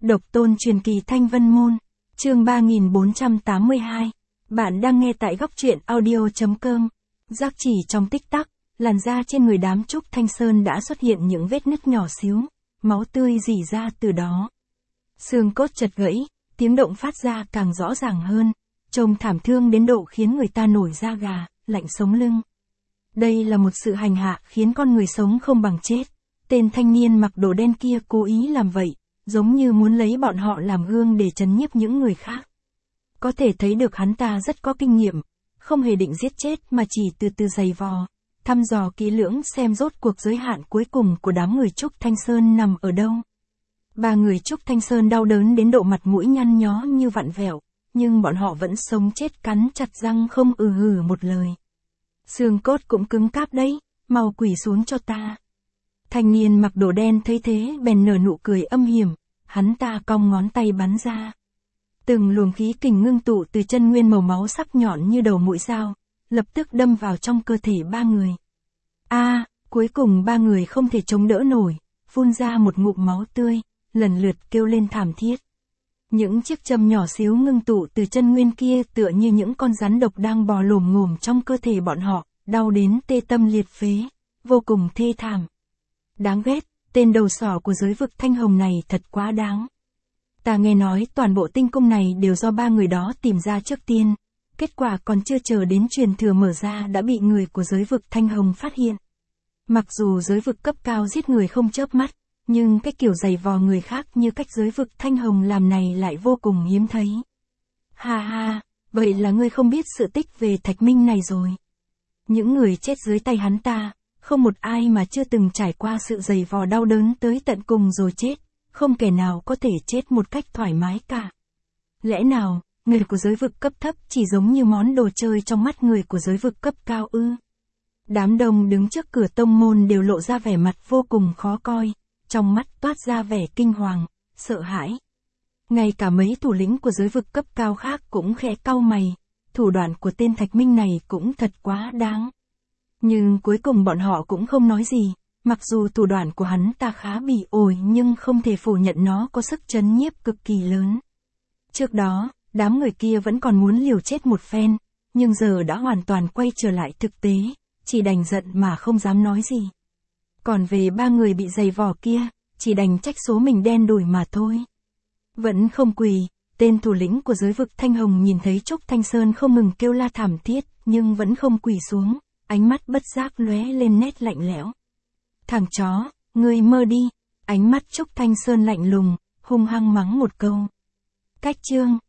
Độc tôn truyền kỳ Thanh Vân Môn, chương 3482. Bạn đang nghe tại góc truyện audio.com. Giác chỉ trong tích tắc, làn da trên người đám Trúc Thanh Sơn đã xuất hiện những vết nứt nhỏ xíu, máu tươi rỉ ra từ đó. Xương cốt chật gãy, tiếng động phát ra càng rõ ràng hơn, trông thảm thương đến độ khiến người ta nổi da gà, lạnh sống lưng. Đây là một sự hành hạ khiến con người sống không bằng chết. Tên thanh niên mặc đồ đen kia cố ý làm vậy, giống như muốn lấy bọn họ làm gương để trấn nhiếp những người khác. Có thể thấy được hắn ta rất có kinh nghiệm, không hề định giết chết mà chỉ từ từ giày vò, thăm dò kỹ lưỡng xem rốt cuộc giới hạn cuối cùng của đám người Trúc Thanh Sơn nằm ở đâu. Ba người Trúc Thanh Sơn đau đớn đến độ mặt mũi nhăn nhó như vặn vẹo, nhưng bọn họ vẫn sống chết cắn chặt răng không hừ một lời. Xương cốt cũng cứng cáp đấy, mau quỳ xuống cho ta. Thanh niên mặc đồ đen thấy thế bèn nở nụ cười âm hiểm, hắn ta cong ngón tay bắn ra. Từng luồng khí kình ngưng tụ từ chân nguyên màu máu sắc nhọn như đầu mũi dao, lập tức đâm vào trong cơ thể ba người. Cuối cùng ba người không thể chống đỡ nổi, phun ra một ngụm máu tươi, lần lượt kêu lên thảm thiết. Những chiếc châm nhỏ xíu ngưng tụ từ chân nguyên kia tựa như những con rắn độc đang bò lồm ngồm trong cơ thể bọn họ, đau đến tê tâm liệt phế, vô cùng thê thảm. Đáng ghét, tên đầu sỏ của giới vực Thanh Hồng này thật quá đáng. Ta nghe nói toàn bộ tinh cung này đều do ba người đó tìm ra trước tiên, kết quả còn chưa chờ đến truyền thừa mở ra đã bị người của giới vực Thanh Hồng phát hiện. Mặc dù giới vực cấp cao giết người không chớp mắt, nhưng cái kiểu giày vò người khác như cách giới vực Thanh Hồng làm này lại vô cùng hiếm thấy. Ha, vậy là ngươi không biết sự tích về Thạch Minh này rồi. Những người chết dưới tay hắn ta, không một ai mà chưa từng trải qua sự giày vò đau đớn tới tận cùng rồi chết, không kẻ nào có thể chết một cách thoải mái cả. Lẽ nào, người của giới vực cấp thấp chỉ giống như món đồ chơi trong mắt người của giới vực cấp cao ư? Đám đông đứng trước cửa tông môn đều lộ ra vẻ mặt vô cùng khó coi, trong mắt toát ra vẻ kinh hoàng, sợ hãi. Ngay cả mấy thủ lĩnh của giới vực cấp cao khác cũng khẽ cau mày, thủ đoạn của tên Thạch Minh này cũng thật quá đáng. Nhưng cuối cùng bọn họ cũng không nói gì, mặc dù thủ đoạn của hắn ta khá bỉ ổi nhưng không thể phủ nhận nó có sức trấn nhiếp cực kỳ lớn. Trước đó, đám người kia vẫn còn muốn liều chết một phen, nhưng giờ đã hoàn toàn quay trở lại thực tế, chỉ đành giận mà không dám nói gì. Còn về ba người bị giày vò kia, chỉ đành trách số mình đen đủi mà thôi. Vẫn không quỳ, tên thủ lĩnh của giới vực Thanh Hồng nhìn thấy Trúc Thanh Sơn không ngừng kêu la thảm thiết, nhưng vẫn không quỳ xuống, ánh mắt bất giác lóe lên nét lạnh lẽo. Thằng chó, ngươi mơ đi, ánh mắt Trúc Thanh Sơn lạnh lùng, hung hăng mắng một câu. Cách chương